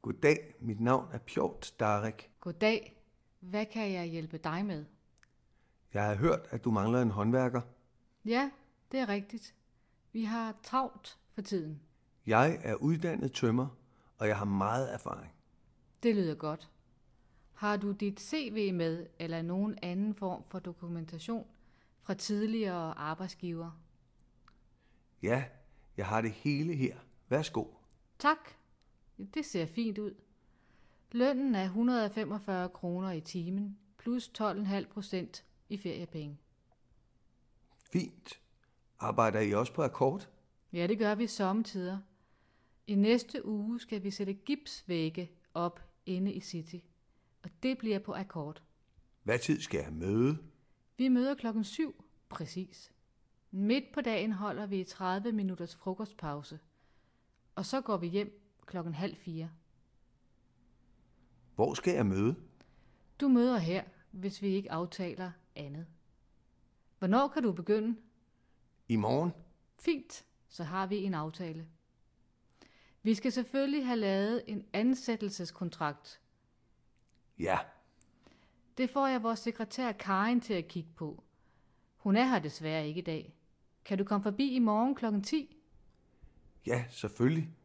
Goddag, mit navn er Pjotr Darek. Goddag. Hvad kan jeg hjælpe dig med? Jeg har hørt, at du mangler en håndværker. Ja, det er rigtigt. Vi har travlt for tiden. Jeg er uddannet tømrer, og jeg har meget erfaring. Det lyder godt. Har du dit CV med eller nogen anden form for dokumentation fra tidligere arbejdsgiver? Ja, jeg har det hele her. Værsgo. Tak. Det ser fint ud. Lønnen er 145 kroner i timen plus 12,5% i feriepenge. Fint. Arbejder I også på akkord? Ja, det gør vi sommetider. I næste uge skal vi sætte gipsvægge op inde i City, og det bliver på akkord. Hvad tid skal jeg møde? Vi møder 7:00 præcis. Midt på dagen holder vi 30 minutters frokostpause, og så går vi hjem 3:30. Hvor skal jeg møde? Du møder her, hvis vi ikke aftaler andet. Hvornår kan du begynde? I morgen? Fint, så har vi en aftale. Vi skal selvfølgelig have lavet en ansættelseskontrakt. Ja. Det får jeg vores sekretær Karin til at kigge på. Hun er her desværre ikke i dag. Kan du komme forbi i morgen 10:00? Ja, selvfølgelig.